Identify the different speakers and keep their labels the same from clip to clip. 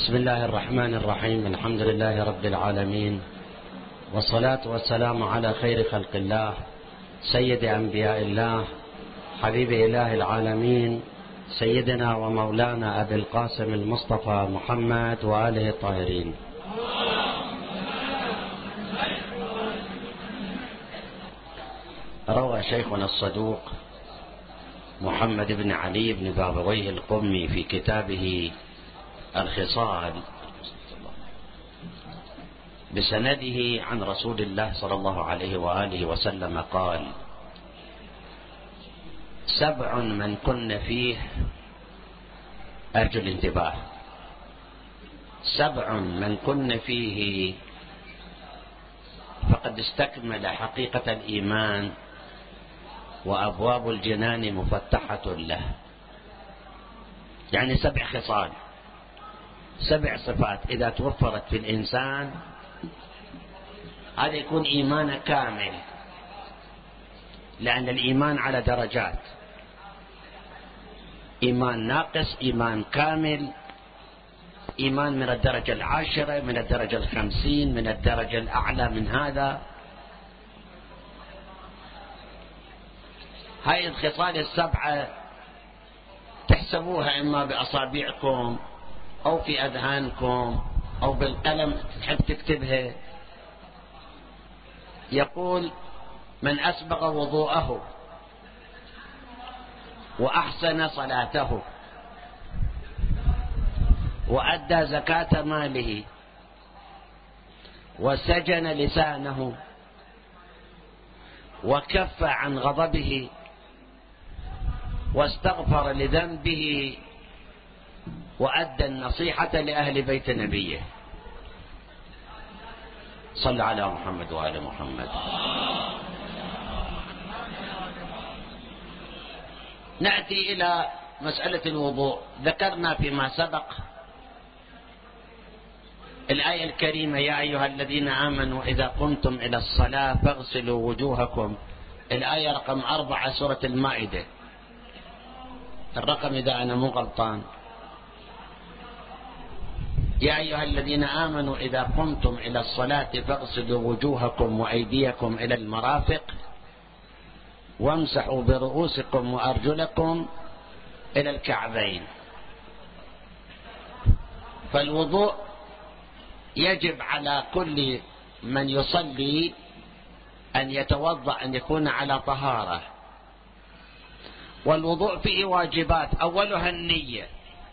Speaker 1: بسم الله الرحمن الرحيم. الحمد لله رب العالمين، والصلاة والسلام على خير خلق الله، سيد أنبياء الله، حبيب إله العالمين، سيدنا ومولانا أبي القاسم المصطفى محمد وآله الطاهرين. روى شيخنا الصدوق محمد بن علي بن بابويه القمي في كتابه الخصال بسنده عن رسول الله صلى الله عليه وآله وسلم قال: 7 من كن فيه، أرجو الانتباه، 7 من كن فيه فقد استكمل حقيقة الإيمان وأبواب الجنان مفتحة له. يعني 7 خصال، 7 صفات إذا توفرت في الإنسان هذا يكون إيمان كامل، لأن الإيمان على درجات: إيمان ناقص، إيمان كامل، إيمان من الدرجة 10، من الدرجة 50، من الدرجة الأعلى من هذا. هاي الخصال ال7 تحسبوها إما بأصابعكم أو في أذهانكم أو بالقلم تحب تكتبها. يقول: من أسبغ وضوءه وأحسن صلاته وأدى زكاة ماله وسجن لسانه وكف عن غضبه واستغفر لذنبه وأدى النصيحة لأهل بيت نبيه. صل على محمد وآل محمد. نأتي إلى مسألة الوضوء. ذكرنا فيما سبق الآية الكريمة: يا أيها الذين آمنوا إذا قمتم إلى الصلاة فاغسلوا وجوهكم. الآية رقم 4 سورة المائدة، الرقم إذا أنا مو غلطان. يا أيها الذين آمنوا إذا قمتم إلى الصلاة فاغسلوا وجوهكم وأيديكم إلى المرافق وامسحوا برؤوسكم وأرجلكم إلى الكعبين. فالوضوء يجب على كل من يصلي أن يتوضأ، أن يكون على طهارة. والوضوء فيه واجبات، أولها النية،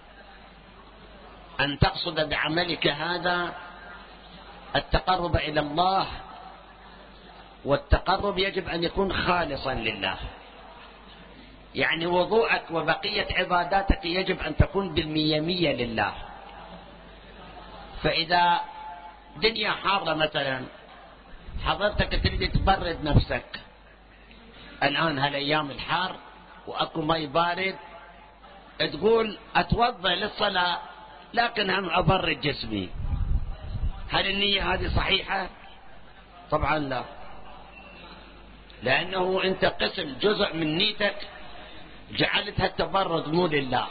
Speaker 1: أن تقصد بعملك هذا التقرب إلى الله، والتقرب يجب أن يكون خالصا لله. يعني وضوءك وبقية عباداتك يجب أن تكون بالمية لله. فإذا دنيا حارة مثلا، حضرتك تريد تبرد نفسك الآن هالأيام الحار وأكو ماء بارد، تقول أتوضأ للصلاة لكن هم أبرد جسمي. هل النية هذه صحيحة؟ طبعا لا، لأنه أنت قسم جزء من نيتك جعلتها التبرد مو لله.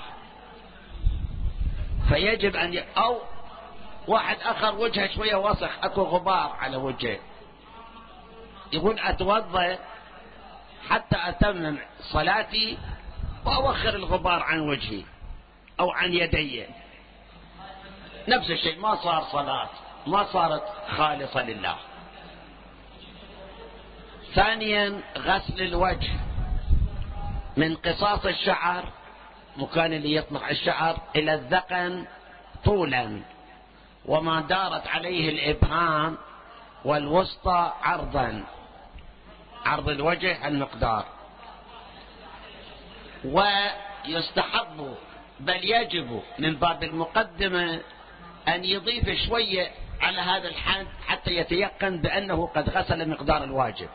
Speaker 1: فيجب أن أو واحد آخر وجهه شوية وسخ، أكو غبار على وجهه، يقول أتوضأ حتى أتمم صلاتي وأوخر الغبار عن وجهي أو عن يدي. نفس الشيء، ما صار صلاة، ما صارت خالصة لله. ثانيا غسل الوجه من قصاص الشعر، مكان اللي يطلع الشعر، إلى الذقن طولا، وما دارت عليه الإبهام والوسطى عرضا، عرض الوجه المقدار. ويستحب بل يجب من باب المقدمة أن يضيف شوية على هذا الحد حتى يتيقن بأنه قد غسل مقدار الواجب.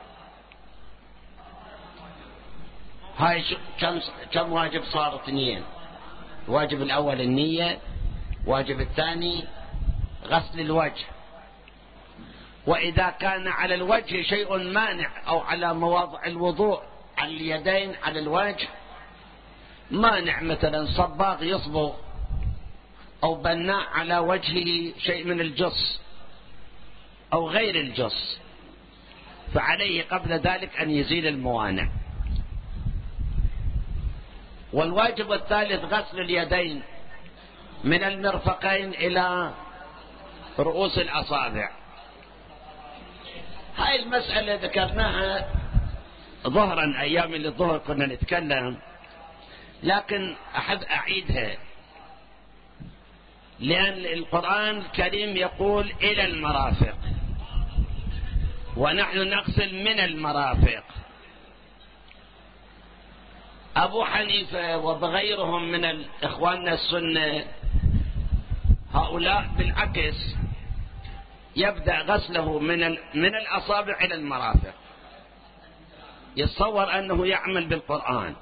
Speaker 1: هاي كم واجب صار؟ 2. الواجب الأول النية، واجب الثاني غسل الوجه. وإذا كان على الوجه شيء مانع أو على مواضع الوضوء، على اليدين، على الوجه، مانع، مثلا صباغ يصبغ أو بناء على وجهه شيء من الجص أو غير الجص، فعليه قبل ذلك أن يزيل الموانع. والواجب الثالث غسل اليدين من المرفقين إلى رؤوس الأصابع. هاي المسألة ذكرناها ظهرا، أيام اللي الظهر كنا نتكلم، لكن أحب أعيدها، لأن القرآن الكريم يقول إلى المرافق، ونحن نغسل من المرافق. أبو حنيفة وغيرهم من إخواننا السنة هؤلاء بالعكس يبدأ غسله من الأصابع إلى المرافق. يتصور أنه يعمل بالقرآن،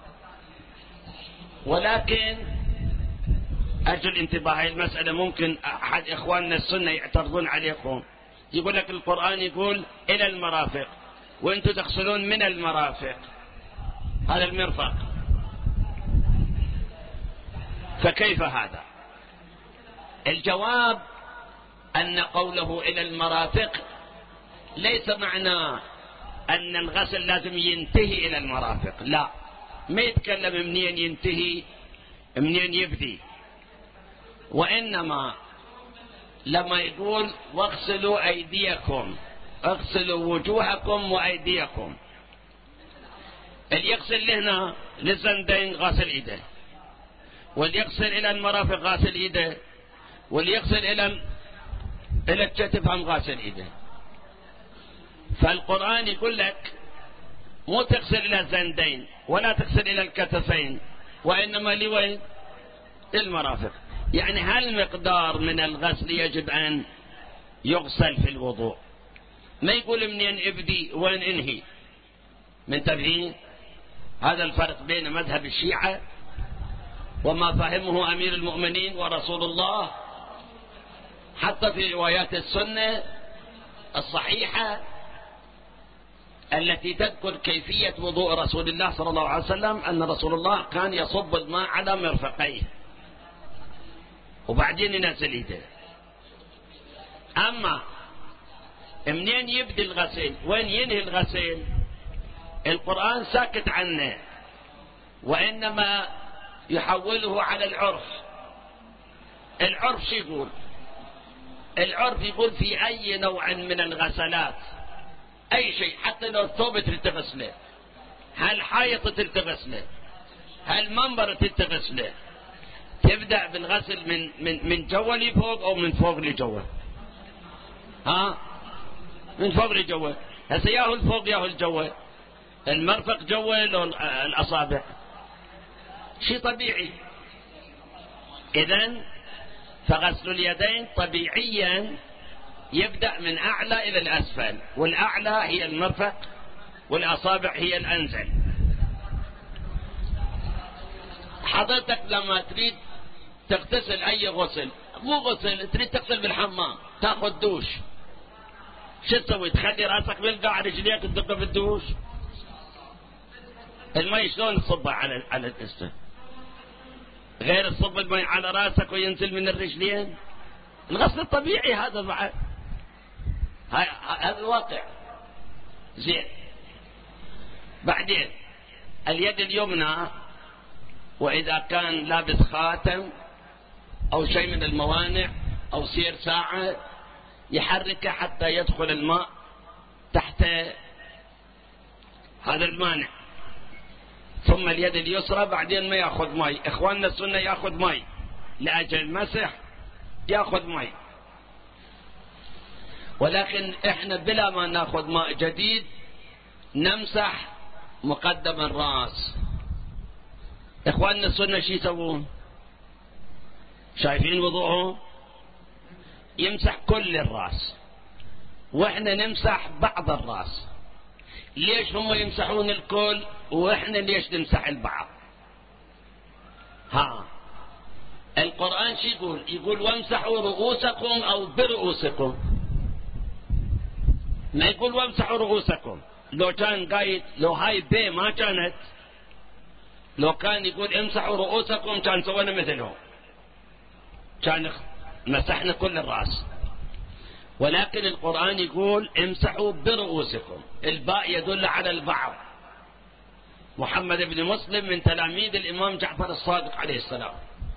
Speaker 1: ولكن أرجو الانتباه، هذه المسألة ممكن أحد إخواننا السنة يعترضون عليكم، يقول لك القرآن يقول إلى المرافق وأنتم تغسلون من المرافق، هذا المرفق، فكيف هذا؟ الجواب أن قوله إلى المرافق ليس معناه أن الغسل لازم ينتهي إلى المرافق، لا، ما يتكلم منين ينتهي منين يبدي، وإنما لما يقول واغسلوا أيديكم، اغسلوا وجوهكم وأيديكم، اللي يغسل هنا للزندين غاسل إيده، واللي يغسل إلى المرافق غاسل إيده، واللي يغسل إلى الكتف هم غاسل إيده. فالقرآن يقول لك مو تغسل إلى الزندين ولا تغسل إلى الكتفين، وإنما لوين؟ المرافق. يعني هالمقدار من الغسل يجب أن يغسل في الوضوء، ما يقول منين ابدي وين انهي. من تبعين هذا الفرق بين مذهب الشيعة وما فهمه أمير المؤمنين ورسول الله، حتى في روايات السنة الصحيحة التي تذكر كيفية وضوء رسول الله صلى الله عليه وسلم، أن رسول الله كان يصب الماء على مرفقيه وبعدين ينزل يده. أما منين يبدي الغسيل وين ينهي الغسيل القرآن ساكت عنه، وإنما يحوله على العرف. العرف شو يقول؟ العرف يقول في أي نوع من الغسلات، أي شيء، حتى لو الثوب تغسله، هالحائط تغسله، هالمنبر تغسله، تبدأ بالغسل من جوا لفوق أو من فوق لجوا؟ ها؟ من فوق لجوا. هسه ياهو الفوق ياهو الجوا، المرفق جوا لو الأصابع، شيء طبيعي. إذن فغسل اليدين طبيعيا يبدأ من أعلى إلى الأسفل، والأعلى هي المرفق والأصابع هي الأنزل. حضرتك لما تريد تغتسل أي غسل، مو غسل، تريد تغسل بالحمام، تأخذ دوش، شو تسوي؟ تخلي راسك بالقاع، رجليك تدق بالدوش، المي شلون تصبها على الجسم؟ غير تصب المي على راسك وينزل من الرجلين. الغسل الطبيعي هذا بعد، هذا الواقع. زين، بعدين اليد اليمنى، وإذا كان لابس خاتم أو شيء من الموانع أو سير ساعة يحركه حتى يدخل الماء تحت هذا المانع. ثم اليد اليسرى بعدين ما يأخذ ماء، إخواننا السنة يأخذ ماء لأجل مسح، يأخذ ماء، ولكن إحنا بلا ما نأخذ ماء جديد نمسح مقدم الرأس. إخواننا السنة شو يسوون؟ شايفين وضوءهم؟ يمسح كل الرأس وإحنا نمسح بعض الرأس. ليش هم يمسحون الكل وإحنا ليش نمسح البعض؟ القرآن شو يقول؟ يقول وامسحوا رؤوسكم أو برؤوسكم، ما يقول وامسحوا رؤوسكم. لو كان قايد، لو هاي بي ما كانت، لو كان يقول امسحوا رؤوسكم كان سوينا مثلهم. كان مسحنا كل الرأس، ولكن القرآن يقول امسحوا برؤوسكم، الباء يدل على البعض. محمد بن مسلم من تلاميذ الإمام جعفر الصادق عليه السلام.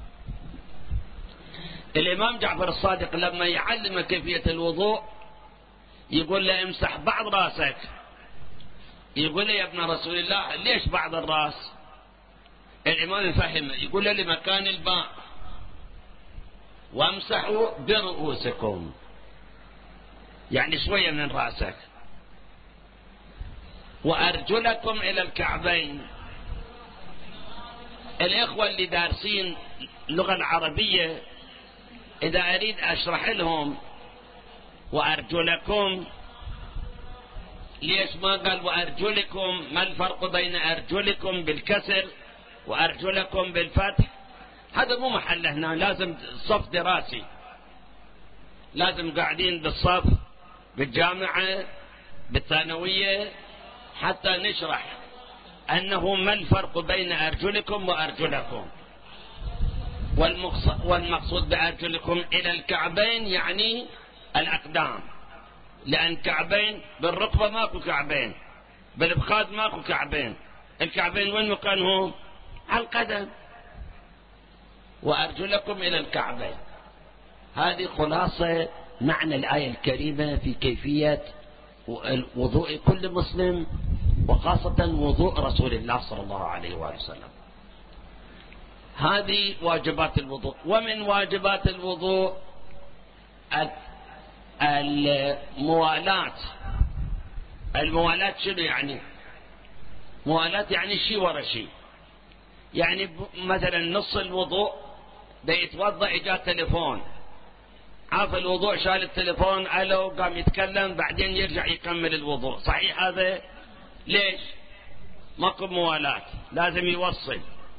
Speaker 1: الإمام جعفر الصادق لما يعلم كيفية الوضوء يقول له امسح بعض رأسك. يقول له يا ابن رسول الله ليش بعض الرأس؟ الإمام يفهمه يقول له لمكان الباء، وامسحوا برؤوسكم يعني شوية من رأسك، وأرجلكم إلى الكعبين. الإخوة اللي دارسين اللغة العربية إذا أريد أشرح لهم وأرجلكم، ليش ما قال وأرجلكم؟ ما الفرق بين أرجلكم بالكسر وأرجلكم بالفتح؟ هذا مو محله هنا، لازم صف دراسي، لازم قاعدين بالصف بالجامعة بالثانوية حتى نشرح أنه ما الفرق بين أرجلكم وأرجلكم. والمقصود بأرجلكم إلى الكعبين يعني الأقدام، لأن كعبين بالركبة ماكو كعبين، بالابخاذ ماكو كعبين، الكعبين وين مكانهم؟ على القدم. وأرجلكم إلى الكعبين، هذه خلاصة معنى الآية الكريمة في كيفية وضوء كل مسلم، وخاصة وضوء رسول الله صلى الله عليه وآله وسلم. هذه واجبات الوضوء. ومن واجبات الوضوء الموالاة. الموالاة شنو يعني؟ موالاة يعني شيء ورا شيء. يعني مثلا نص الوضوء بيتوضأ اجا تليفون، عاف الوضوء شال التليفون الو قام يتكلم بعدين يرجع يكمل الوضوء، صحيح هذا؟ ليش؟ ماكو موالاة، لازم يوصل.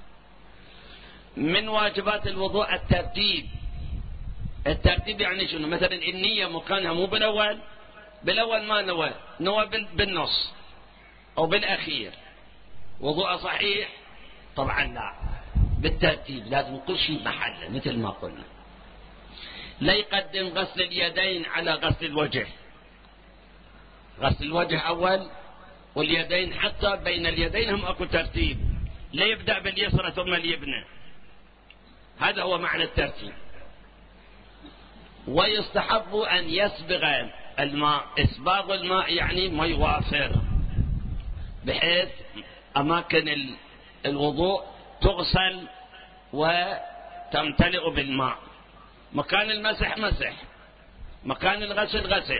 Speaker 1: من واجبات الوضوء الترتيب. الترتيب يعني شنو؟ مثلا النية مكانها مو بالاول، بالاول ما نوى بالنص او بالاخير، وضوء صحيح؟ طبعا لا، بالترتيب، لازم كل شيء بمحله مثل ما قلنا. لا يقدم غسل اليدين على غسل الوجه، غسل الوجه اول واليدين، حتى بين اليدين هم اكو ترتيب، لا يبدأ باليسرى ثم اليمنى، هذا هو معنى الترتيب. ويستحب أن يسبغ الماء. إسباغ الماء يعني ما يوافر، بحيث أماكن الوضوء تغسل وتمتلئ بالماء، مكان المسح مسح، مكان الغسل غسل.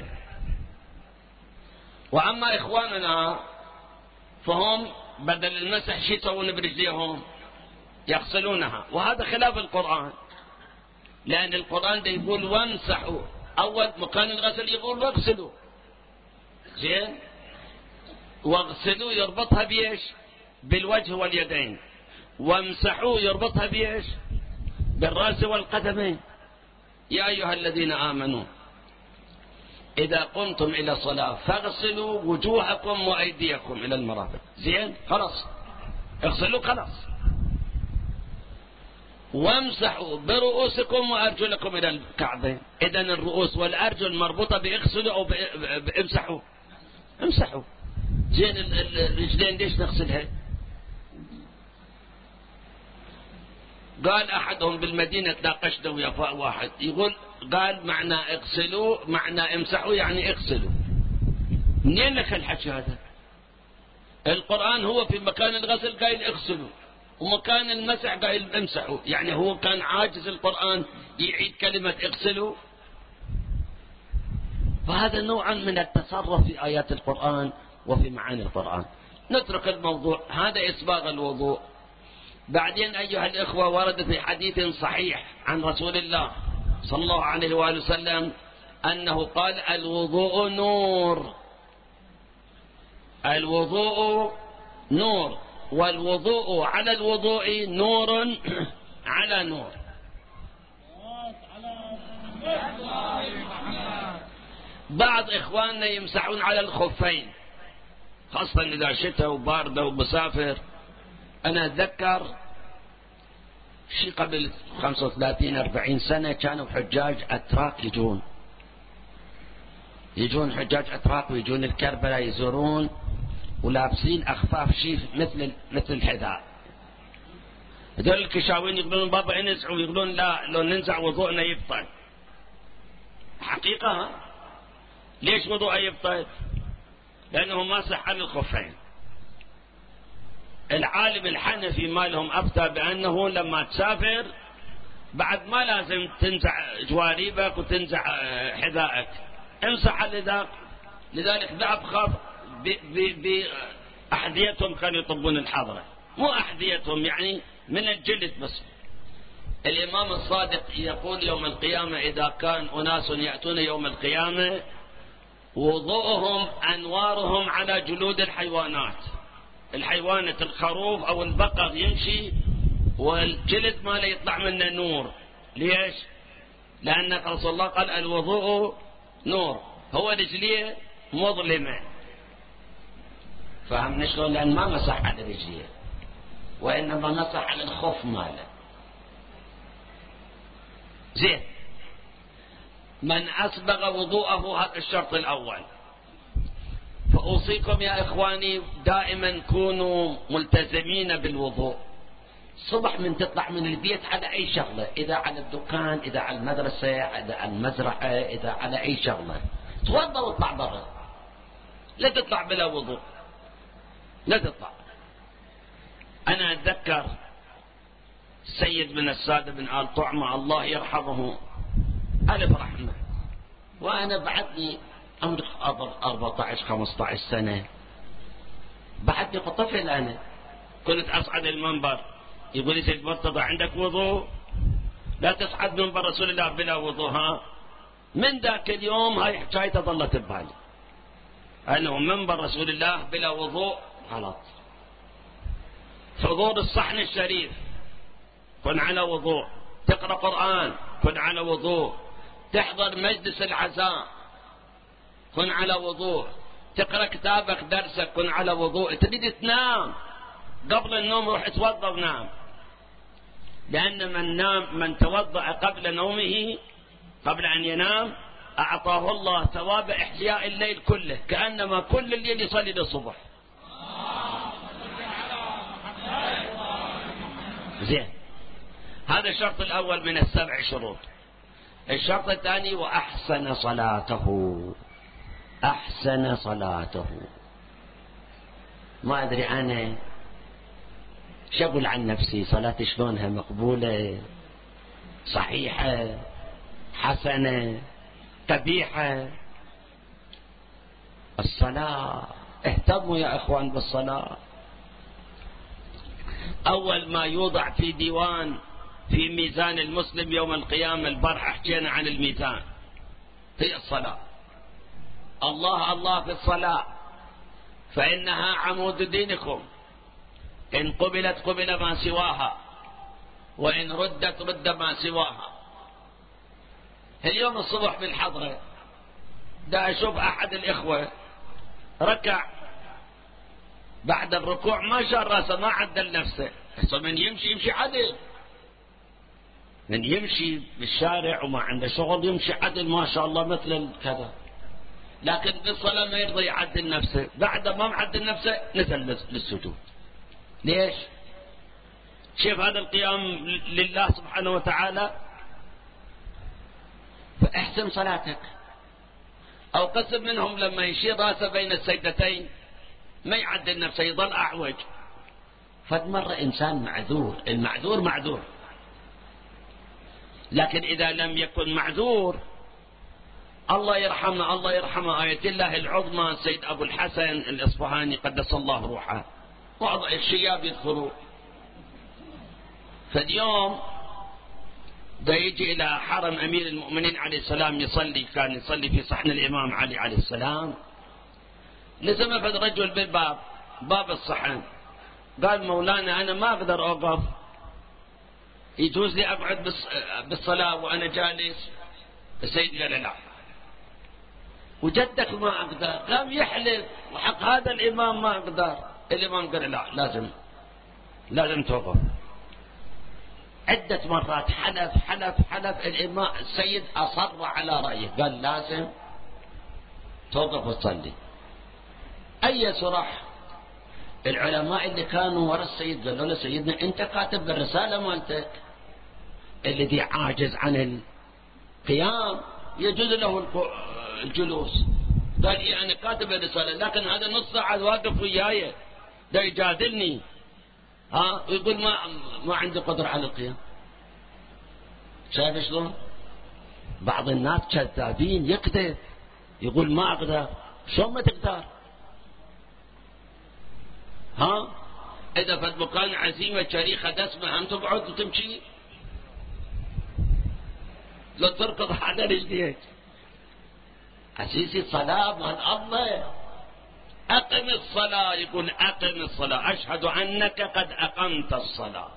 Speaker 1: وأما إخواننا فهم بدل المسح شي يسوون برجليهم؟ يغسلونها، وهذا خلاف القرآن، لأن القرآن ده يقول وامسحوا، أول مكان الغسل يقول واغسلوا، زين؟ واغسلوا يربطها بيش؟ بالوجه واليدين. وامسحوا يربطها بيش؟ بالرأس والقدمين. يا أيها الذين آمنوا إذا قمتم إلى الصلاة فاغسلوا وجوهكم وأيديكم إلى المرافق. زين؟ خلاص اغسلوا خلاص. وامسحوا برؤوسكم وأرجلكم إلى الكعبين. إذن الرؤوس والأرجل مربوطة باغسلوا أو امسحوا. امسحوا. زين الرجلين ليش نغسلها؟ قال أحدهم بالمدينة تناقشنا ويا واحد يقول، قال معنى اغسلوا معنى امسحوا يعني اغسلوا. منين لك الحكي هذا؟ القرآن هو في مكان الغسل قايل اغسلوا، ومكان المسح قايل امسحوا، يعني هو كان عاجز القرآن يعيد كلمة اغسلوا؟ فهذا نوعا من التصرف في آيات القرآن وفي معاني القرآن. نترك الموضوع هذا، إسباغ الوضوء. بعدين أيها الإخوة ورد في حديث صحيح عن رسول الله صلى الله عليه وآله وسلم أنه قال الوضوء نور، الوضوء نور، والوضوء على الوضوء نور على نور. بعض إخواننا يمسحون على الخفين، خاصة إذا شتاء وباردة ومسافر. أنا أتذكر شي قبل 35-40 سنة كانوا حجاج أتراك يجون حجاج أتراك ويجون الكربلاء يزورون ولابسين أخفاف شيء مثل الحذاء. هذول الكشاوين يقولون بابا انزع، ويقولون لا لو ننزع وضوءنا يبطل. حقيقة ليش وضوء يبطل؟ لأنه ما صح على الخفين. العالم الحنفي مالهم أفتى بأنه لما تسافر بعد ما لازم تنزع جواريبك وتنزع حذائك، امسح الحذاء. لذلك ذهب خاف بأحذيتهم كانوا يطبون الحضرة، مو أحذيتهم يعني من الجلد بس. الإمام الصادق يقول يوم القيامة إذا كان أناس يأتون يوم القيامة وضوءهم أنوارهم على جلود الحيوانات، الحيوانة الخروف أو البقر يمشي والجلد ما لا يطلع منه نور. ليش؟ لأن رسول الله قال الوضوء نور، هو رجليه مظلمة. فهمنا شلون؟ لأن ما مسح على رجليه وإنما مسح على الخف ماله. زين، من أسبغ وضوءه، هذا الشرط الأول. فأوصيكم يا إخواني دائما كونوا ملتزمين بالوضوء. الصبح من تطلع من البيت على أي شغلة، إذا على الدكان، إذا على المدرسة، إذا على المزرعة، إذا على أي شغلة، توضأ واطلع برا، لا تطلع بلا وضوء، لا تطلع. أنا أتذكر السيد من السادة بن آل طعمة الله يرحمه ألف رحمة، وأنا بعدني عمري 14-15 سنة، بعدني طفل. أنا كنت أصعد المنبر، يقول لي سيد مرتضى عندك وضوء؟ لا تصعد منبر رسول الله بلا وضوء. ها، من ذاك اليوم هاي حكايته ظلت ببالي، أنه منبر رسول الله بلا وضوء غلط. حضور الصحن الشريف كن على وضوء، تقرأ قرآن كن على وضوء، تحضر مجلس العزاء كن على وضوء، تقرأ كتابك درسك كن على وضوء. تريد تنام قبل النوم روح اتوضا ونام، لأن من توضأ قبل نومه قبل أن ينام أعطاه الله ثواب إحياء الليل كله، كأنما كل الليل يصلي للصبح. زين، هذا الشرط الأول من ال7 شروط. الشرط الثاني وأحسن صلاته. أحسن صلاته، ما أدري أنا شغل عن نفسي، صلاتي شلونها، مقبولة، صحيحة، حسنة، قبيحة؟ الصلاة، اهتموا يا أخوان بالصلاة. أول ما يوضع في ديوان في ميزان المسلم يوم القيامة، البارحة حكينا عن الميزان، هي الصلاة. الله الله في الصلاة فإنها عمود دينكم، إن قبلت قبل ما سواها، وإن ردت رد ما سواها. اليوم الصبح بالحضرة دا أشوف أحد الإخوة ركع، بعد الركوع ما شاء راسه، ما عدل نفسه. من يمشي عدل، من يمشي بالشارع وما عنده شغل يمشي عدل ما شاء الله مثل كذا، لكن بالصلاة ما يرضى يعدل نفسه، بعد ما معدل نفسه نزل للسجود. ليش؟ شوف هذا القيام لله سبحانه وتعالى. فاحسن صلاتك. أو قسم منهم لما يشير راسه بين السجدتين ما يعدل نفسه، يظل أعوج. فمرة إنسان معذور، المعذور معذور، لكن إذا لم يكن معذور الله يرحمه، الله يرحمه. آية الله العظمى سيد أبو الحسن الإصفهاني قدس الله روحه، بعض الشياب يدخلوا. فاليوم دا يجي إلى حرم أمير المؤمنين عليه السلام يصلي، كان يصلي في صحن الإمام علي عليه السلام. لزم فد رجل بالباب، باب الصحن، قال مولانا أنا ما أقدر أوقف، يجوز لي أقعد بالصلاة وأنا جالس؟ السيد قال لا. وجدك ما أقدر، قام يحلف وحق هذا الإمام ما أقدر. الإمام قال لا، لازم توقف. عدة مرات حلف الإمام السيد أصر على رأيه، قال لازم توقف وتصلي. أي صراح العلماء اللي كانوا وراء السيد قالوا له سيدنا أنت كاتب بالرسالة مالتك الذي عاجز عن القيام يجوز له الجلوس. قال إيه أنا كاتب الرسالة، لكن هذا نص ساعة واقف وياي ده يجادلني ويقول ما عندي قدرة على القيام. شايف شلون؟ بعض الناس كذابين، يكذب يقول ما أقدر. شلون ما تقدر؟ إذا في مكان عزيمة شريخة دسمة هم تقعد وتمشي؟ لو تركض على رجليك. عزيزي الصلاة من الله، أقم الصلاة، يقول أقم الصلاة، أشهد أنك قد أقمت الصلاة.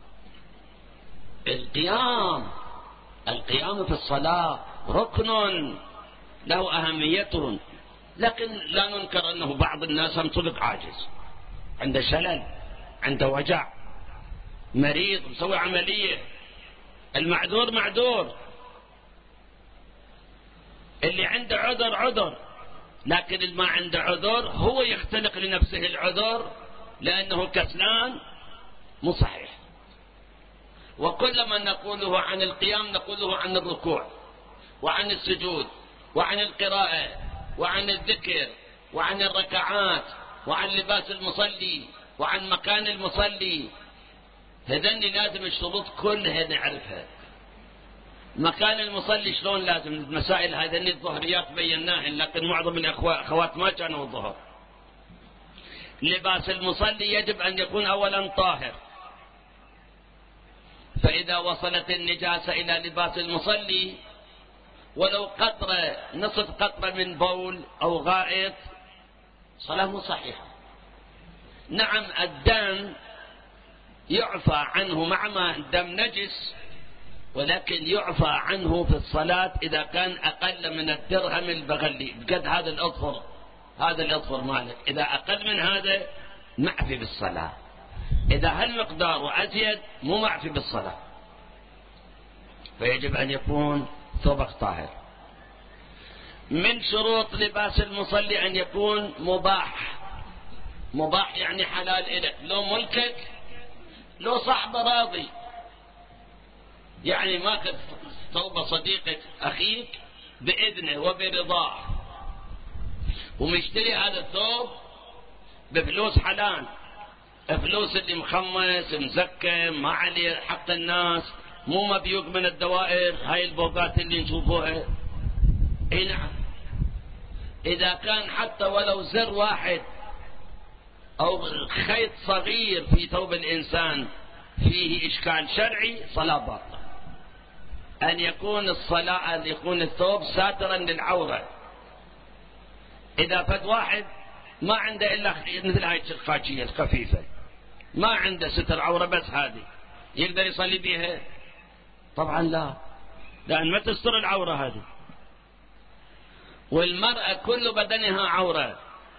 Speaker 1: القيام في الصلاة ركن له أهميته، لكن لا ننكر أنه بعض الناس هم عاجز، عنده شلل، عنده وجع، مريض، مسوي عملية. المعذور معذور، اللي عنده عذر، لكن اللي ما عنده عذر هو يختلق لنفسه العذر لأنه كسلان، مو صحيح. وكل ما نقوله عن القيام نقوله عن الركوع وعن السجود وعن القراءة وعن الذكر وعن الركعات وعن لباس المصلي وعن مكان المصلي. هذن لازم الشروط كلها نعرفها. مكان المصلي شلون لازم، المسائل هذين الظهريات بيناهن، لكن معظم الأخوات ما كانوا الظهر. لباس المصلي يجب أن يكون أولا طاهر، فإذا وصلت النجاسة إلى لباس المصلي ولو قطرة نصف قطرة من بول أو غائط صلاة مو صحيحة. نعم الدم يعفى عنه مع ما الدم نجس، ولكن يعفى عنه في الصلاة إذا كان أقل من الدرهم البغلي، بقد هذا الأظفر مالك، إذا أقل من هذا معفي بالصلاة، إذا هالمقدار وأزيد مو معفي بالصلاة. فيجب أن يكون ثوبك طاهر. من شروط لباس المصلي أن يكون مباح يعني حلال إلك، لو ملكك، لو صاحب راضي، يعني ماخذ ثوب صديقك أخيك بإذنه وبرضاه ومشتري هذا الثوب بفلوس حلال، فلوس اللي مخمس مزكى ما عليه حق الناس، مو مبيوق من الدوائر، هاي البوقات اللي نشوفوها. اي نعم، إذا كان حتى ولو زر واحد أو خيط صغير في ثوب الإنسان فيه إشكال شرعي صلاة باطلة. أن يكون الثوب ساترا للعورة. إذا فد واحد ما عنده إلا مثل هاي الخاجية الخفيفة، ما عنده ستر عورة بس هذه، يقدر يصلي بيها؟ طبعا لا، لأن ما تستر العورة هذه. والمرأة كل بدنها عورة.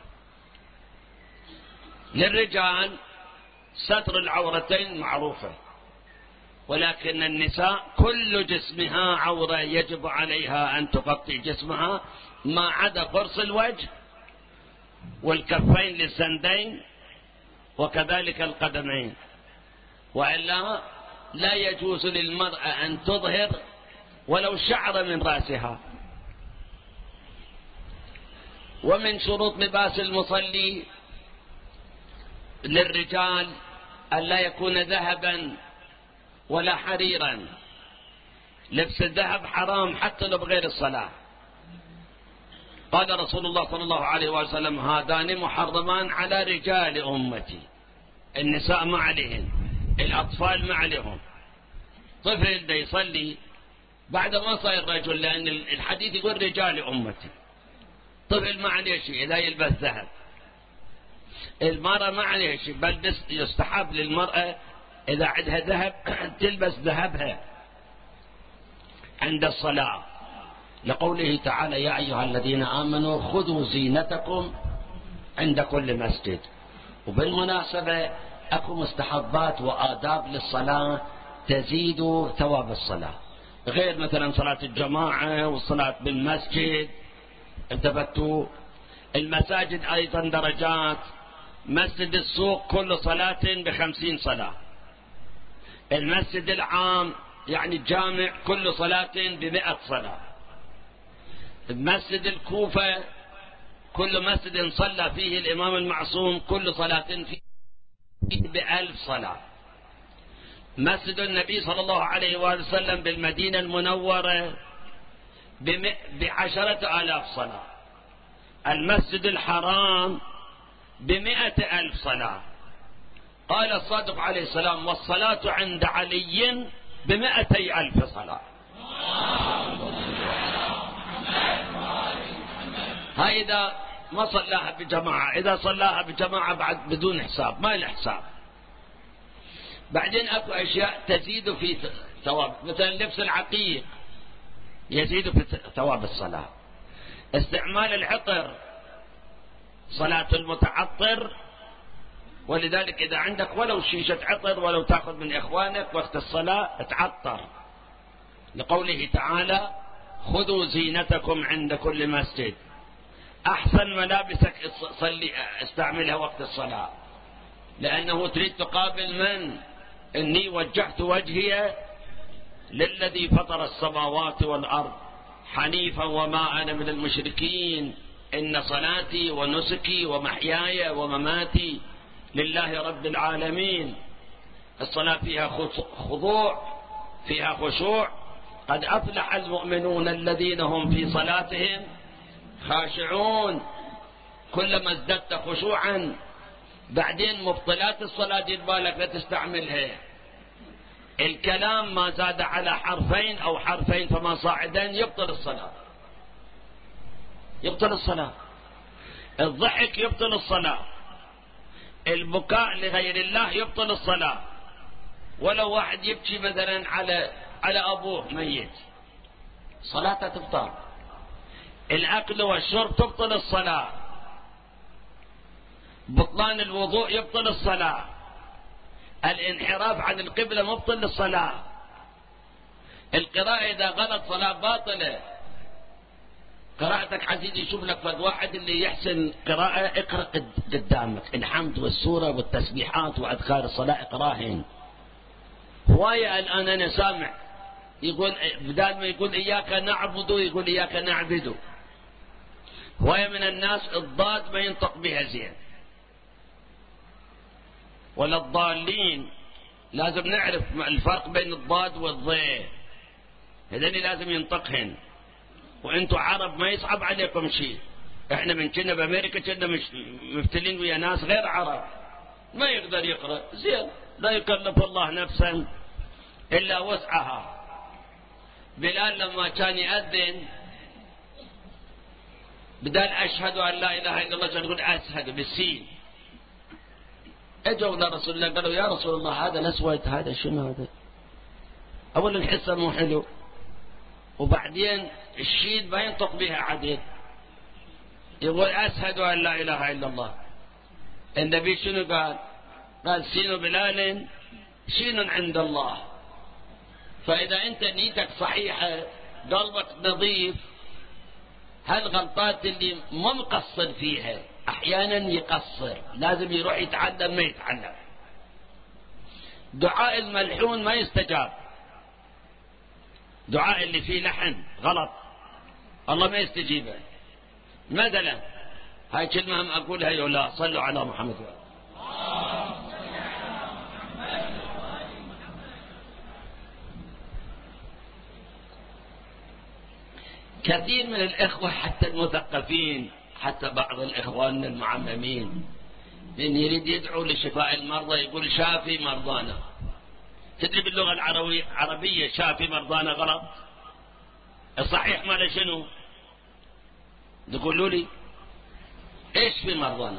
Speaker 1: للرجال ستر العورتين معروفة، ولكن النساء كل جسمها عورة، يجب عليها أن تغطي جسمها ما عدا قرص الوجه والكفين للسندين وكذلك القدمين، وإلا لا يجوز للمرأة أن تظهر ولو شعر من رأسها. ومن شروط لباس المصلي للرجال أن لا يكون ذهبا ولا حريرا. لبس الذهب حرام حتى لو بغير الصلاة. قال رسول الله صلى الله عليه وسلم: هذان محرمان على رجال أمتي. النساء ما عليهن، الأطفال ما عليهم. طفل دا يصلي بعد ما صار رجل، لأن الحديث يقول رجال أمتي. طفل ما عليه شيء إذا يلبس ذهب. المرأة ما عليه شيء، بل يستحب للمرأة إذا عندها ذهب تلبس ذهبها عند الصلاة، لقوله تعالى: يا أيها الذين آمنوا خذوا زينتكم عند كل مسجد. وبالمناسبة أكو مستحبات وآداب للصلاة تزيد ثواب الصلاة، غير مثلا صلاة الجماعة والصلاة بالمسجد. التفتوا المساجد أيضا درجات. مسجد السوق كل صلاة ب50 صلاة. المسجد العام يعني الجامع كل صلاة ب100 صلاة. مسجد الكوفة كل مسجد صلى فيه الإمام المعصوم كل صلاة فيه ب1000 صلاة. مسجد النبي صلى الله عليه وآله وسلم بالمدينة المنورة ب10,000 صلاة. المسجد الحرام ب100,000 صلاة. قال الصادق عليه السلام: والصلاة عند علي ب200,000 صلاة. هاي إذا ما صلاها بجماعة. إذا صلاها بجماعة بعد بدون حساب، ما له حساب. بعدين أكو أشياء تزيد في ثواب، مثلا لبس العقيق يزيد في ثواب الصلاة. استعمال العطر، صلاة المتعطر. ولذلك إذا عندك ولو شيشة عطر ولو تأخذ من إخوانك وقت الصلاة تعطر، لقوله تعالى: خذوا زينتكم عند كل مسجد. أحسن ملابسك استعملها وقت الصلاة، لأنه تريد تقابل من؟ إني وجهت وجهي للذي فطر السماوات والأرض حنيفا وما أنا من المشركين إن صلاتي ونسكي ومحياي ومماتي لله رب العالمين. الصلاة فيها خضوع، فيها خشوع. قد أفلح المؤمنون الذين هم في صلاتهم خاشعون. كلما ازددت خشوعا. بعدين مبطلات الصلاة دير بالك لا تستعملها. الكلام ما زاد على حرفين أو حرفين فما صاعدا يبطل الصلاة، يبطل الصلاة. الضحك يبطل الصلاة. البكاء لغير الله يبطل الصلاة. ولو واحد يبكي مثلا على أبوه ميت صلاته تبطل. الأكل والشرب تبطل الصلاة. بطلان الوضوء يبطل الصلاة. الانحراف عن القبلة مبطل للصلاة. القراءة إذا غلط صلاة باطلة. قراءتك عزيزي يشوف لك فد واحد اللي يحسن قراءة اقرأ قدامك الحمد والسورة والتسبيحات وأذكار الصلاة اقراهن. هواية الآن أنا سامع يقول بدال ما يقول إياك نعبد يقول إياك نعبد. هواية من الناس الضاد ما ينطق بها زين، ولا الضالين. لازم نعرف الفرق بين الضاد والضاء، هذين لازم ينطقهن. وانتم عرب ما يصعب عليكم شيء. احنا من كنا بامريكا كنا مش مفتلين ويا ناس غير عرب ما يقدر يقرأ زين. لا يكلف الله نفسا الا وسعها. بلال لما كان يأذن بدال أشهد أن لا إله إلا الله كان يقول أشهد بالسين. اجوا لرسول الله قالوا: يا رسول الله هذا الأسود هذا شنو هذا؟ أولا الحسة مو حلو، وبعدين الشين ما ينطق بها عدل. يقول أشهد أن لا إله إلا الله. النبي شنو قال؟ قال: سين بلال شين عند الله. فإذا أنت نيتك صحيحة قلبك نظيف هالغلطات اللي ما مقصر فيها أحيانا يقصر، لازم يروح يتعلم ما يتعلم. دعاء الملحون ما يستجاب. دعاء اللي فيه لحن غلط الله ما يستجيبه. مثلا هاي كلمة هم أقولها يولا صلوا على محمد. كثير من الإخوة حتى المثقفين حتى بعض الإخوان المعممين من يريد يدعو لشفاء المرضى يقول شافي مرضانا. تدري باللغة العربية شافي مرضانا غلط. الصحيح ماله شنو؟ تقولوا لي ايش في مرضانا؟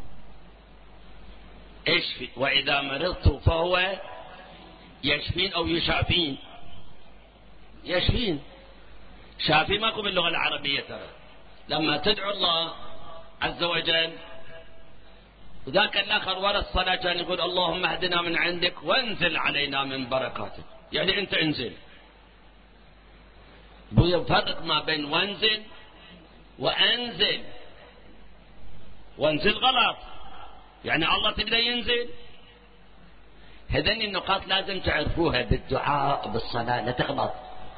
Speaker 1: ايش في؟ وإذا مرضت فهو يشفين أو يشافين. يشفين. شافي ماكو باللغة العربية ترى. لما تدعو الله عز وجل وذاك الآخر ولا الصلاة كان يقول اللهم اهدنا من عندك وانزل علينا من بركاتك، يعني أنت انزل. يفرق ما بين وانزل وأنزل. وانزل غلط، يعني الله تقدر ينزل. هذين النقاط لازم تعرفوها بالدعاء بالصلاة، لا تغلط.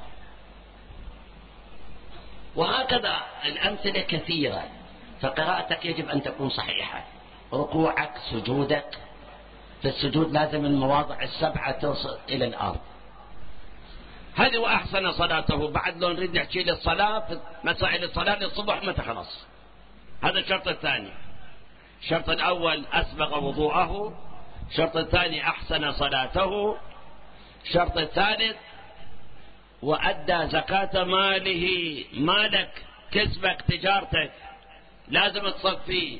Speaker 1: وهكذا الأمثلة كثيرة. فقراءتك يجب أن تكون صحيحة، ركوعك، سجودك. في السجود لازم المواضع السبعة توصل إلى الأرض. هذه وأحسن صلاته. بعد لو نريد نحكي للصلاة في مسائل الصلاة للصبح ما تخلص. هذا الشرط الثاني. الشرط الأول أسبغ وضوءه، الشرط الثاني أحسن صلاته، الشرط الثالث وأدى زكاة ماله. مالك، كسبك، تجارتك لازم تصفيه.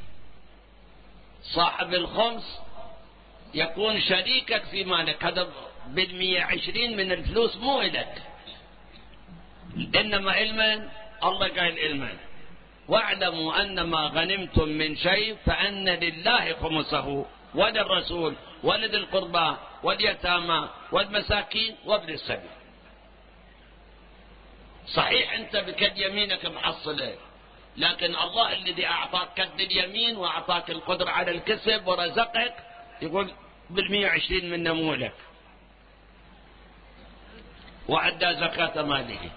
Speaker 1: صاحب الخمس يكون شريكك في مالك. هذا بال120 من الفلوس مو إلك، إنما علما. الله قال علما واعلموا أن ما غنمتم من شيء فأن لله خمسه وللرسول ولذي القربى واليتامى والمساكين وابن السبيل. صحيح أنت بكد يمينك محصله، لكن الله الذي أعطاك كد اليمين وأعطاك القدرة على الكسب ورزقك يقول بال120 من نمولك. وأدى زكاة ماله.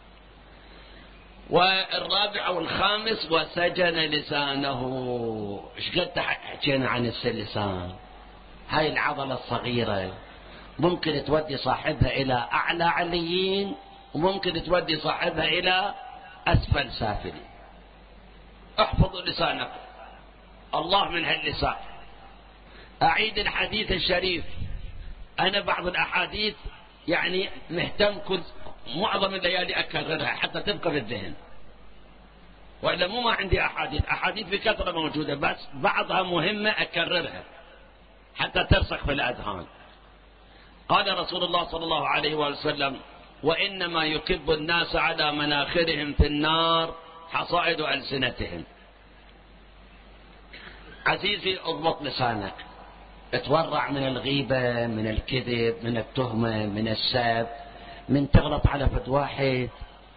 Speaker 1: والرابع والخامس وسجن لسانه. ايش قد حكينا عن اللسان؟ هاي العضلة الصغيرة ممكن تودي صاحبها إلى أعلى عليين، وممكن تودي صاحبها إلى أسفل سافلين. احفظوا لسانك، الله من هاللسان. أعيد الحديث الشريف. أنا بعض الأحاديث يعني مهتم كل معظم الليالي أكررها حتى تبقى في الذهن، وإلا مو ما عندي أحاديث بكثرة موجودة، بس بعضها مهمة أكررها حتى ترسخ في الأذهان. قال رسول الله صلى الله عليه وسلم: وإنما يكب الناس على مناخرهم في النار حصائد ألسنتهم. عزيزي اضبط لسانك، اتورع من الغيبة، من الكذب، من التهمة، من السب، من تغلط على فد واحد.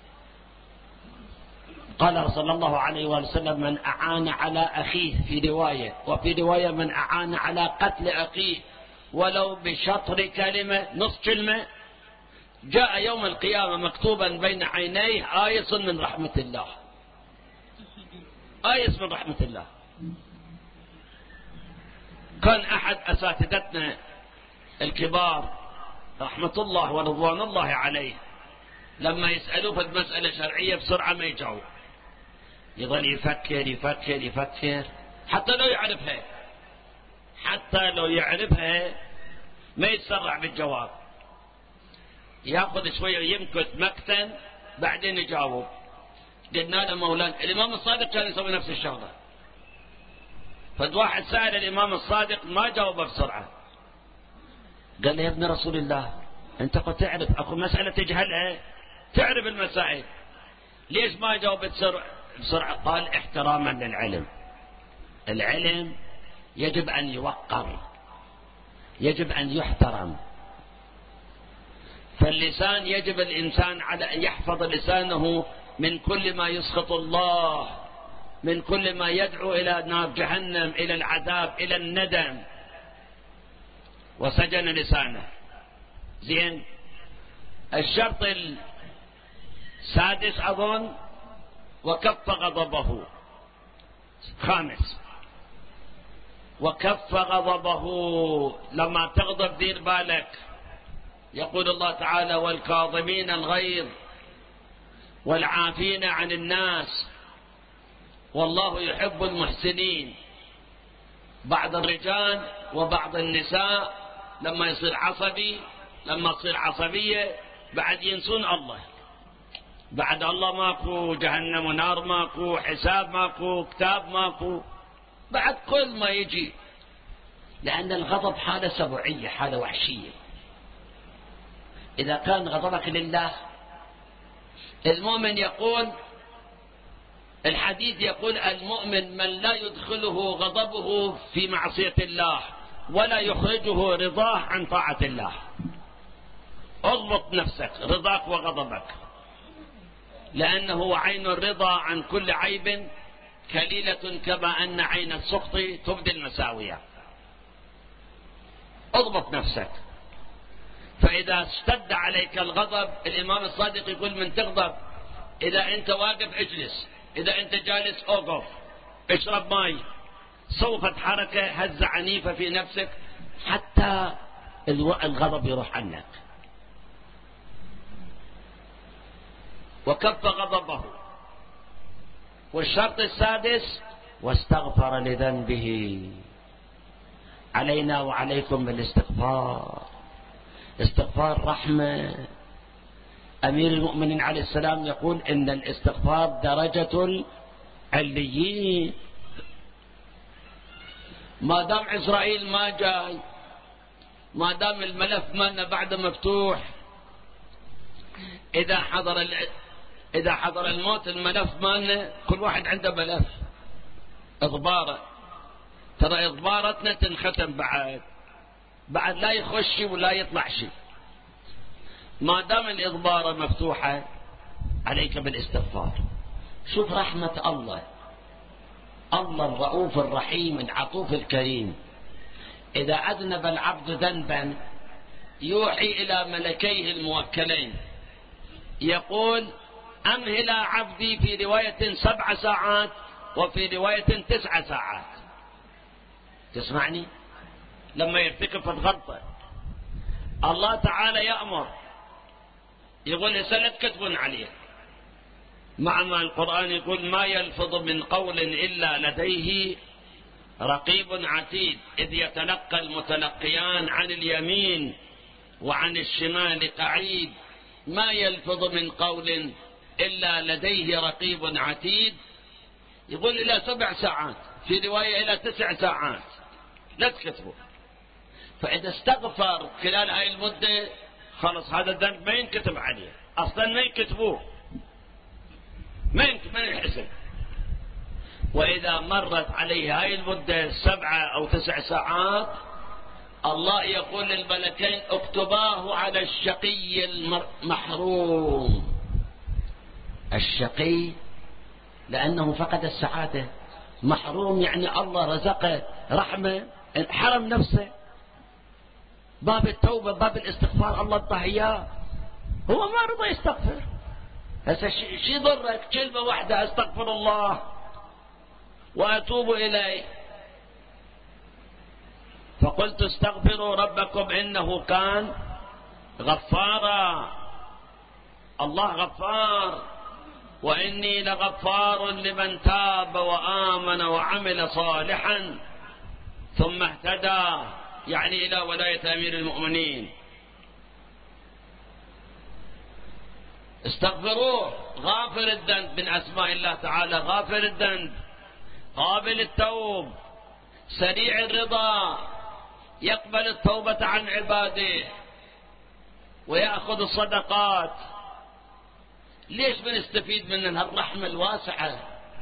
Speaker 1: قال صلى الله عليه وسلم: من أعان على أخيه، في رواية، وفي رواية من أعان على قتل أخيه ولو بشطر كلمة، نصف كلمة، جاء يوم القيامة مكتوبا بين عينيه آيس من رحمة الله. آيس من رحمة الله. كان أحد أساتذتنا الكبار رحمة الله ورضوان الله عليه لما يسألوه في المسألة شرعية بسرعة ما يجاوب، يظل يفكر يفكر يفكر حتى لو يعرفها ما يتسرع بالجواب، ياخذ شوية يمكث مكتا بعدين يجاوب. قلنا له مولانا الإمام الصادق كان يسوي نفس الشغلة. فد واحد سأل الإمام الصادق ما جاوب بسرعة، قال له: يا ابن رسول الله أنت قد تعرف أكو مسألة تجهلها، تعرف المسائل، ليش ما جاوب بسرعة؟ قال: احتراما للعلم. العلم يجب أن يوقر، يجب أن يحترم. فاللسان يجب الإنسان على أن يحفظ لسانه من كل ما يسخط الله، من كل ما يدعو إلى نار جهنم، إلى العذاب، إلى الندم. وسجن لسانه. زين. الشرط السادس أظن وكف غضبه. خامس وكف غضبه. لما تغضب دير بالك. يقول الله تعالى: والكاظمين الغيظ والعافين عن الناس والله يحب المحسنين. بعض الرجال وبعض النساء لما يصير عصبي، لما تصير عصبية بعد ينسون الله. بعد الله ماكو، جهنم ونار ماكو، حساب ماكو، كتاب ماكو، بعد كل ما يجي. لأن الغضب حالة سبوعية، حالة وحشية. إذا كان غضبك لله، المؤمن يقول: الحديث يقول المؤمن من لا يدخله غضبه في معصية الله ولا يخرجه رضاه عن طاعة الله. اضبط نفسك، رضاك وغضبك، لأنه هو عين الرضا عن كل عيب كليلة كما أن عين السخط تبدي المساوية. اضبط نفسك. فإذا اشتد عليك الغضب، الإمام الصادق يقول من تغضب إذا أنت واقف اجلس، إذا أنت جالس اوقف، اشرب ماء، صوفت حركة، هزة عنيفة في نفسك حتى الغضب يروح عنك. وكف غضبه. والشرط السادس واستغفر لذنبه. علينا وعليكم بالاستغفار. استغفار رحمة. أمير المؤمنين عليه السلام يقول إن الاستغفار درجة العليين. ما دام عزرائيل ما جاي، ما دام الملف مالنا بعد مفتوح، إذا حضر الموت الملف مالنا، كل واحد عنده ملف إضبارة. ترى إضبارتنا تنختم بعد لا يخش ولا يطلع شيء. ما دام الإضبارة مفتوحة عليك بالاستغفار. شوف رحمة الله، الله الرؤوف الرحيم العطوف الكريم. إذا أذنب العبد ذنبا يوحي إلى ملكيه الموكلين يقول أمهل عبدي، في رواية 7 ساعات وفي رواية 9 ساعات. تسمعني؟ لما يرتكب الغلطة الله تعالى يأمر، يقول لسنة كتب عليه، مع ما القرآن يقول ما يلفظ من قول إلا لديه رقيب عتيد، إذ يتلقى المتلقيان عن اليمين وعن الشمال قعيد. ما يلفظ من قول إلا لديه رقيب عتيد. يقول إلى 7 ساعات، في رواية إلى 9 ساعات لا تكتبوا. فإذا استغفر خلال هاي المدة خلص هذا الذنب ما ينكتب عليه أصلا، ما يكتبوه، ما ينحسب. وإذا مرت عليه هاي المدة 7 أو 9 ساعات الله يقول للملكين اكتباه على الشقي المحروم. الشقي لأنه فقد السعادة، محروم يعني الله رزقه رحمة حرم نفسه. باب التوبة باب الاستغفار الله انطاه اياه، هو ما رضى يستغفر. هسه شي ضرك كلمة واحدة استغفر الله واتوب اليه. فقلت استغفروا ربكم انه كان غفارا. الله غفار، واني لغفار لمن تاب وامن وعمل صالحا ثم اهتدى، يعني إلى ولاية أمير المؤمنين. استغفروه. غافر الذنب من أسماء الله تعالى، غافر الذنب، قابل التوب، سريع الرضا، يقبل التوبة عن عباده ويأخذ الصدقات. ليش بنستفيد من الرحمة الواسعة؟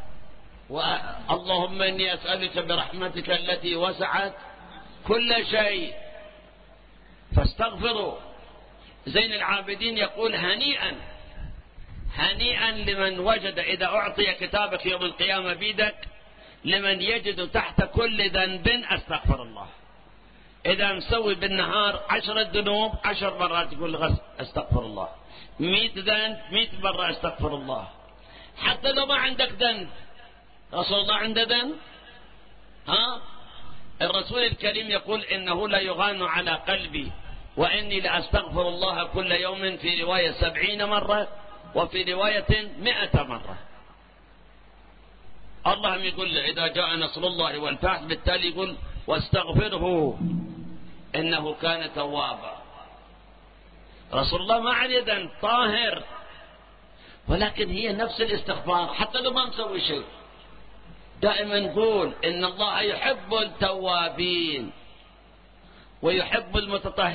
Speaker 1: اللهم إني أسألك برحمتك التي وسعت كل شيء فاستغفروا. زين العابدين يقول هنيئا هنيئا لمن وجد، إذا أعطي كتابك يوم القيامة بيدك، لمن يجد تحت كل ذنب أستغفر الله. إذا مسوي بالنهار 10 ذنوب 10 مرات يقول أستغفر الله، 100 ذنب 100 مرة أستغفر الله. حتى لو ما عندك ذنب، رسول الله عنده ذنب؟ الرسول الكريم يقول إنه لا يغان على قلبي وإني لأستغفر الله كل يوم، في رواية 70 مرة وفي رواية 100 مرة. الله يقول إذا جاء نصر الله والفتح، بالتالي يقول واستغفره إنه كان توابا. رسول الله ما عليه ذنب، طاهر، ولكن هي نفس الاستغفار حتى لو ما مسوي شيء. دائما نقول إن الله يحب التوابين ويحب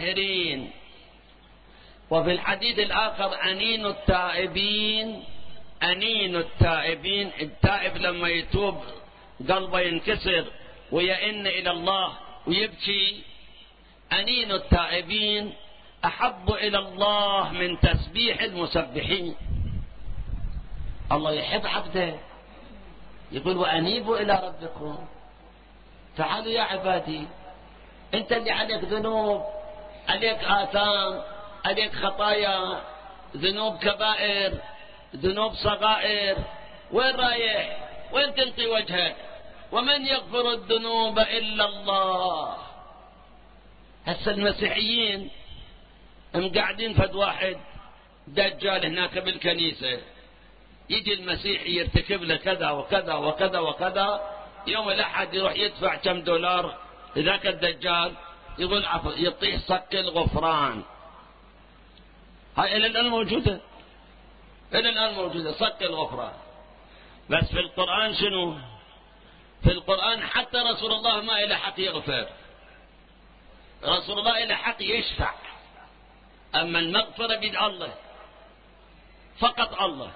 Speaker 1: المتطهرين. وفي الحديث الآخر أنين التائبين أنين التائبين، التائب لما يتوب قلبه ينكسر ويئن إلى الله ويبكي. أنين التائبين أحب إلى الله من تسبيح المسبحين. الله يحب عبده، يقول وأنيبوا إلى ربكم. تعالوا يا عبادي، أنت اللي عليك ذنوب، عليك آثام، عليك خطايا، ذنوب كبائر، ذنوب صغائر، وين رايح؟ وين تلقي وجهك؟ ومن يغفر الذنوب إلا الله. هسه المسيحيين قاعدين فد واحد دجال هناك بالكنيسة، يجي المسيحي يرتكب له كذا وكذا وكذا وكذا، يوم الأحد يروح يدفع كم دولار لذاك الدجال، يقول يطيح صك الغفران. هاي إلى الآن موجودة، إلى الآن موجودة صك الغفران. بس في القرآن شنو؟ في القرآن حتى رسول الله ما إلى حق يغفر، رسول الله إلى حق يشفع، أما المغفرة بيد الله فقط. الله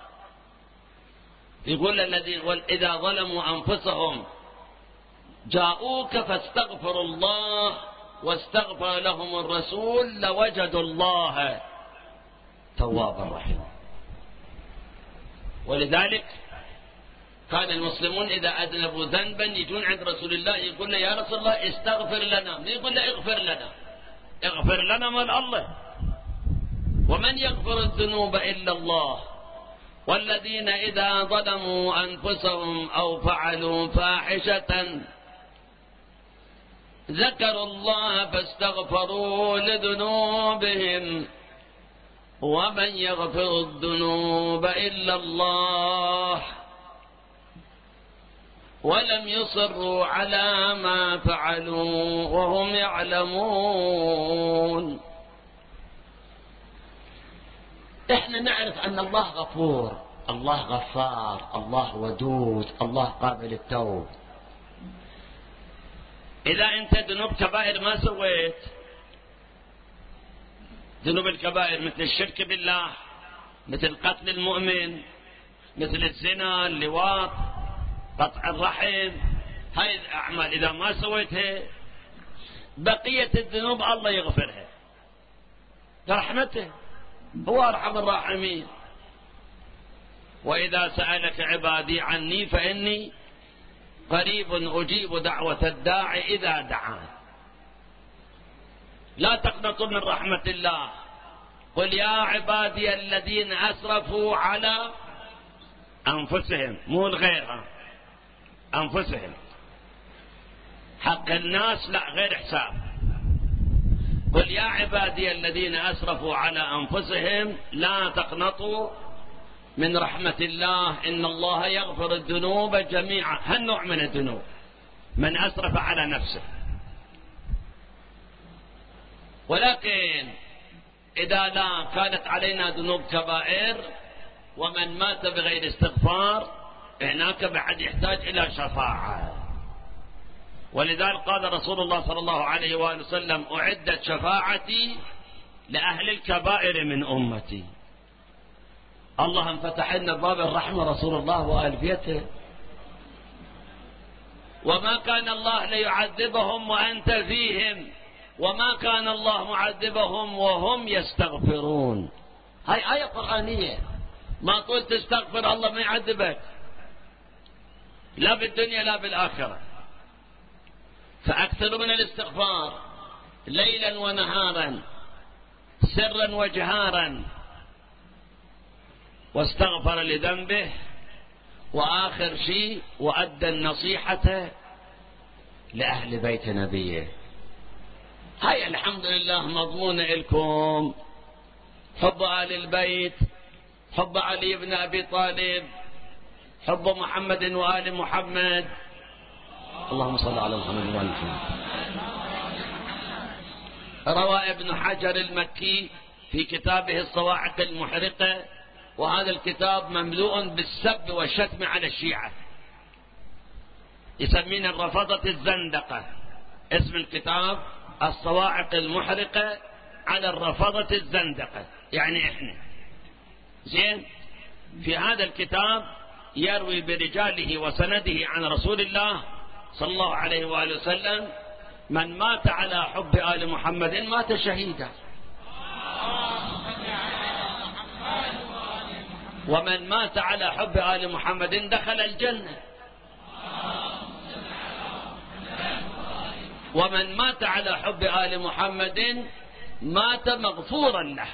Speaker 1: يقول الذين إذا ظلموا أنفسهم جاءوك فاستغفروا الله واستغفر لهم الرسول لوجدوا الله توابا رحيما. ولذلك كان المسلمون إذا أذنبوا ذنبا يجون عند رسول الله يقول له يا رسول الله استغفر لنا، يقول له اغفر لنا، اغفر لنا من الله، ومن يغفر الذنوب إلا الله. والذين إذا ظلموا أنفسهم أو فعلوا فاحشة ذكروا الله فاستغفروا لذنوبهم ومن يغفر الذنوب إلا الله ولم يصروا على ما فعلوا وهم يعلمون. احنا نعرف ان الله غفور، الله غفار، الله ودود، الله قابل التوب. اذا انت ذنوب كبائر ما سويت، ذنوب الكبائر مثل الشرك بالله، مثل قتل المؤمن، مثل الزنا، اللواط، قطع الرحم، هاي الأعمال إذا ما سويتها بقية الذنوب الله يغفرها برحمته، هو أرحم الراحمين. وإذا سألك عبادي عني فإني قريب أجيب دعوة الداعي إذا دعان. لا تقنطوا من رحمة الله، قل يا عبادي الذين أسرفوا على أنفسهم، مو الغير، أنفسهم. حق الناس لا، غير حساب. قل يا عبادي الذين أسرفوا على أنفسهم لا تقنطوا من رحمة الله إن الله يغفر الذنوب جميعا. هالنوع من الذنوب من أسرف على نفسه. ولكن إذا لا كانت علينا ذنوب كبائر ومن مات بغير استغفار هناك بعد يحتاج إلى شفاعة. ولذلك قال رسول الله صلى الله عليه وآله وسلم أعدت شفاعتي لأهل الكبائر من أمتي. الله انفتح لنا باب الرحمة رسول الله وآل بيته. وما كان الله ليعذبهم وأنت فيهم وما كان الله معذبهم وهم يستغفرون. هاي آية قرآنية، ما طول تستغفر الله ما يعذبك لا بالدنيا لا بالآخرة. فأكثر من الاستغفار ليلا ونهارا سرا وجهارا. واستغفر لذنبه، وآخر شيء وأدى النصيحة لأهل بيت نبيه. هاي الحمد لله مضمونة لكم، حب آل البيت، حب علي بن أبي طالب، حب محمد وآل محمد. اللهم صل على محمد وآل محمد. روى ابن حجر المكي في كتابه الصواعق المحرقة، وهذا الكتاب مملوء بالسب والشتم على الشيعة، يسمين الرفضة الزندقة. اسم الكتاب الصواعق المحرقة على الرفضة الزندقة، يعني احنا زين. في هذا الكتاب يروي برجاله وسنده عن رسول الله صلى الله عليه وآله وسلم: من مات على حب آل محمد مات شهيدا، ومن مات على حب آل محمد دخل الجنة، ومن مات على حب آل محمد مات مغفورا له.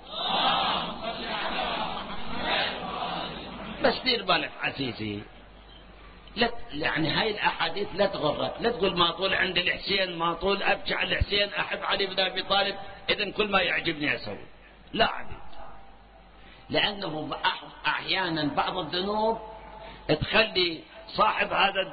Speaker 1: بس دير بالك عزيزي، لا يعني هاي الأحاديث لا تغرك، لا تقول ما طول عند الحسين، ما طول أبكي على الحسين، أحب علي بن أبي طالب، إذن كل ما يعجبني أسوي. لا عبيد، لأنه أحيانا بعض الذنوب تخلي صاحب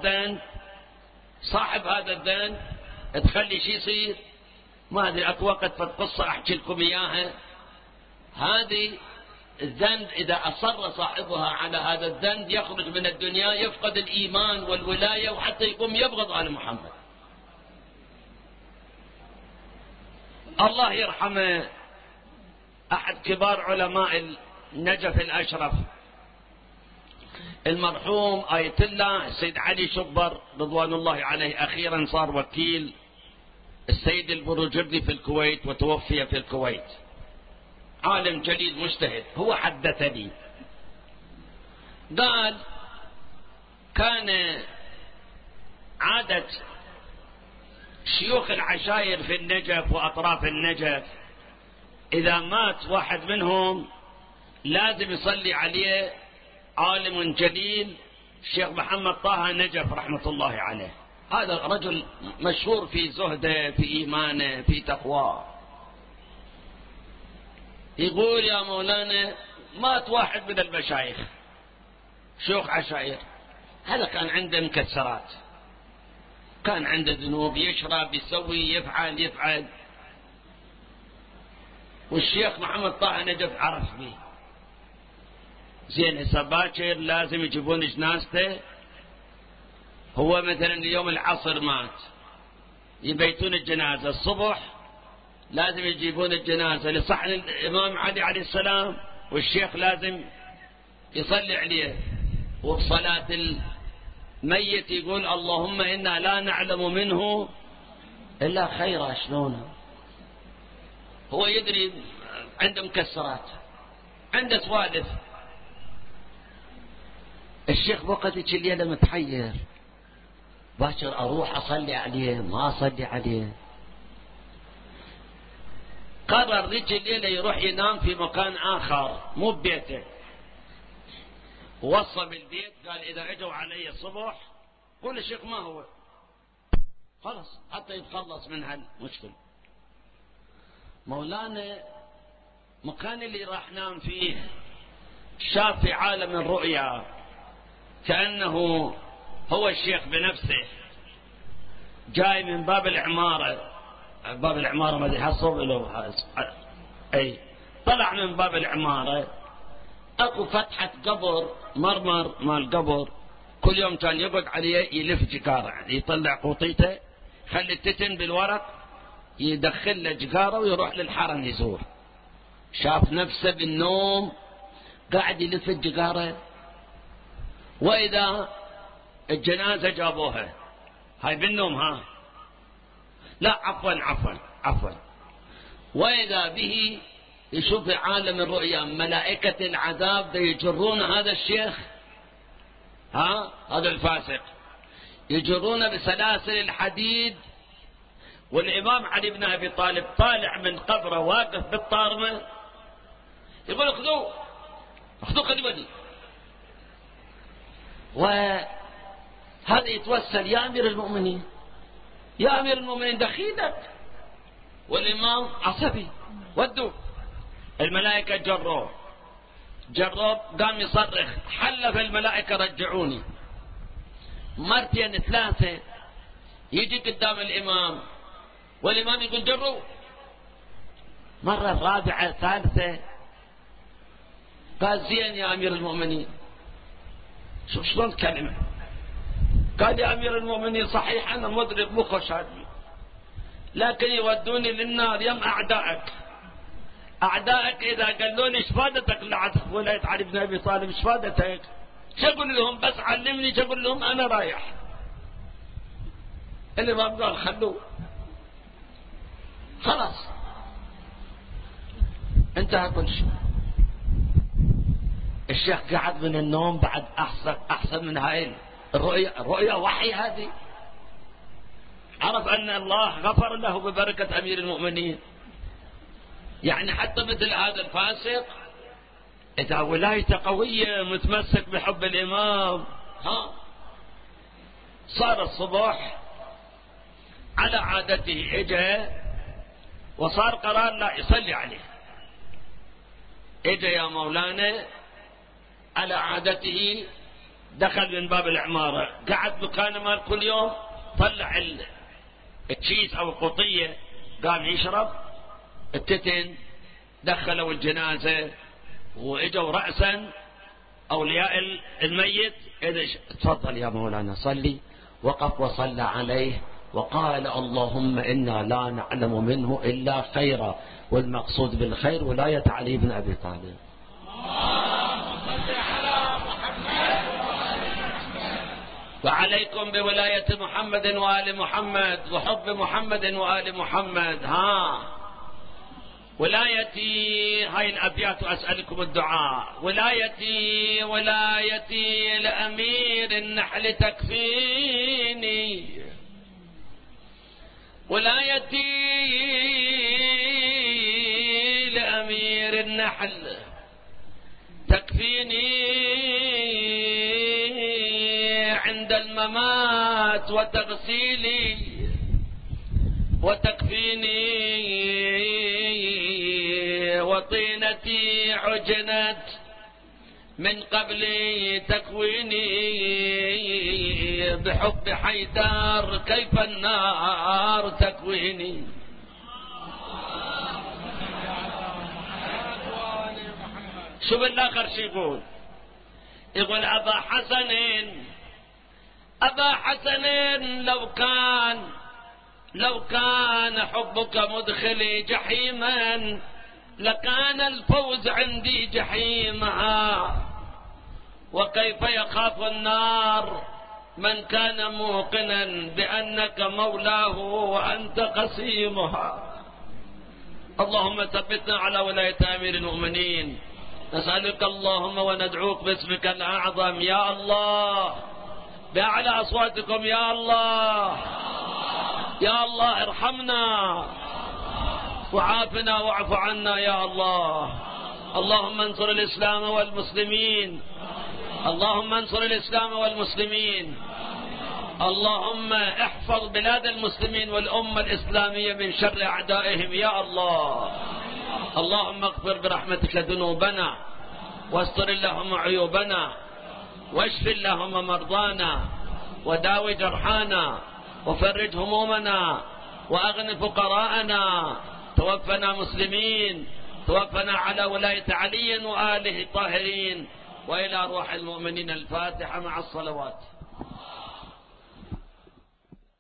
Speaker 1: هذا الذنب تخلي شي يصير. ما أدري أكو وقت في القصة أحكي لكم إياها. هذه الذنب إذا أصر صاحبها على هذا الذنب يخرج من الدنيا، يفقد الإيمان والولاية، وحتى يقوم يبغض آل محمد. الله يرحمه أحد كبار علماء النجف الأشرف المرحوم آية الله السيد علي شبر رضوان الله عليه، أخيرا صار وكيل السيد البروجردي في الكويت وتوفي في الكويت. عالم جليل مجتهد. هو حدثني قال: كان عادة شيوخ العشائر في النجف وأطراف النجف إذا مات واحد منهم لازم يصلي عليه عالم جليل الشيخ محمد طه نجف رحمة الله عليه. هذا رجل مشهور في زهده، في إيمانه، في تقواه. يقول: يا مولانا مات واحد من المشايخ شيوخ عشائر، هذا كان عنده مكسرات، كان عنده ذنوب، يشرب، يسوي، يفعل، والشيخ محمد طه نجف عرف به زين. هسه باكر لازم يجيبون جنازته. هو مثلا اليوم العصر مات، يبيتون الجنازة، الصبح لازم يجيبون الجنازة لصحن الإمام علي عليه السلام، والشيخ لازم يصلي عليه. وبصلاة الميت يقول: اللهم إنا لا نعلم منه إلا خيرا. شلونه؟ هو يدري عنده مكسرات، عنده سوالف. الشيخ بوقتك الليلة متحير، باكر أروح أصلي عليه ما أصلي عليه. قرر ذيك الليلة يروح ينام في مكان آخر مو ببيته. وصى بالبيت قال: إذا اجوا علي الصبح قول الشيخ ما هو، خلص حتى يتخلص من هالمشكلة. مولانا مكان اللي راح نام فيه شاف في عالم الرؤيا كأنه هو الشيخ بنفسه جاي من باب العمارة ما ادري حصل له، اي طلع من باب العمارة. اكو فتحة قبر، مرمر مال قبر، كل يوم كان يقعد عليه يلف جكارة، يعني يطلع قوطيته، خلي التتن بالورق، يدخل له جكارة ويروح للحرم يزور. شاف نفسه بالنوم قاعد يلف الجكارة، وإذا الجنازة جابوها، هاي بالنوم ها، لا عفوا، وإذا به يشوف عالم الرؤيا ملائكة العذاب يجرون هذا الشيخ، هذا الفاسق، يجرون بسلاسل الحديد، والإمام علي بن أبي طالب طالع من قبره واقف بالطارمة، يقول: خذوه قدمني. وهذا يتوسل: يا أمير المؤمنين دخيلك. والإمام عصبي، ودوه. الملائكة جروه قام يصرخ، حلف الملائكة رجعوني. مرتين ثلاثة يجي قدام الإمام، والإمام يقول: جروه. مرة رابعة ثالثة قال: زين يا أمير المؤمنين. شوف شلون كلمة، قال: يا أمير المؤمنين صحيح أنا مضرب مو خوش، لكن يودوني للنار يم أعدائك، أعدائك إذا قالوا لي ايش فادتك ولاية علي بن أبي طالب، ايش فادتك؟ شو أقول لهم؟ بس علمني شو أقول لهم؟ أنا رايح. الإمام قال خلوه، خلاص انتهى كل شيء. الشيخ قعد من النوم بعد أحسن من هاي الرؤيا وحي هذه. عرف أن الله غفر له ببركة أمير المؤمنين. يعني حتى مثل هذا الفاسق إذا ولايته قوية متمسك بحب الإمام، صار الصبح على عادته اجى وصار قرار لا يصلي عليه. اجى يا مولانا على عادته، دخل من باب العمارة، قعد مكانه مال كل يوم، طلع التشيز او القطية، قام يشرب التتن، دخلوا الجنازة واجوا رأسا اولياء الميت، تفضل يا مولانا صلي. وقف وصلى عليه وقال اللهم إنا لا نعلم منه إلا خيرا، والمقصود بالخير ولاية علي بن أبي طالب. وعليكم بولاية محمد وآل محمد وحب محمد وآل محمد. ولايتي، هاي الأبيات وأسألكم الدعاء. ولايتي لأمير النحل تكفيني، ولايتي لأمير النحل تكفيني عند الممات وتغسيلي، وتكفيني وطينتي عجنت من قبل تكويني، بحب حيدر كيف النار تكويني. شو بالآخر شو يقول؟ يقول أبا حسن لو كان حبك مدخلي جحيما لكان الفوز عندي جحيمها، وكيف يخاف النار من كان موقنا بأنك مولاه وأنت قسيمها. اللهم ثبتنا على ولاية أمير المؤمنين. نسألك اللهم وندعوك باسمك الأعظم يا الله، بأعلى أصواتكم يا الله، يا الله ارحمنا وعافنا واعف عنا يا الله. اللهم انصر الإسلام والمسلمين، اللهم انصر الإسلام والمسلمين، اللهم احفظ بلاد المسلمين والأمة الإسلامية من شر أعدائهم يا الله. اللهم اغفر برحمتك ذنوبنا، واستر اللهم عيوبنا، واشف اللهم مرضانا، وداوي جرحانا، وفرج همومنا، وأغن فقراءنا. توفنا مسلمين، توفنا على ولاية علي وآله الطاهرين، وإلى روح المؤمنين. الفاتحة مع الصلوات.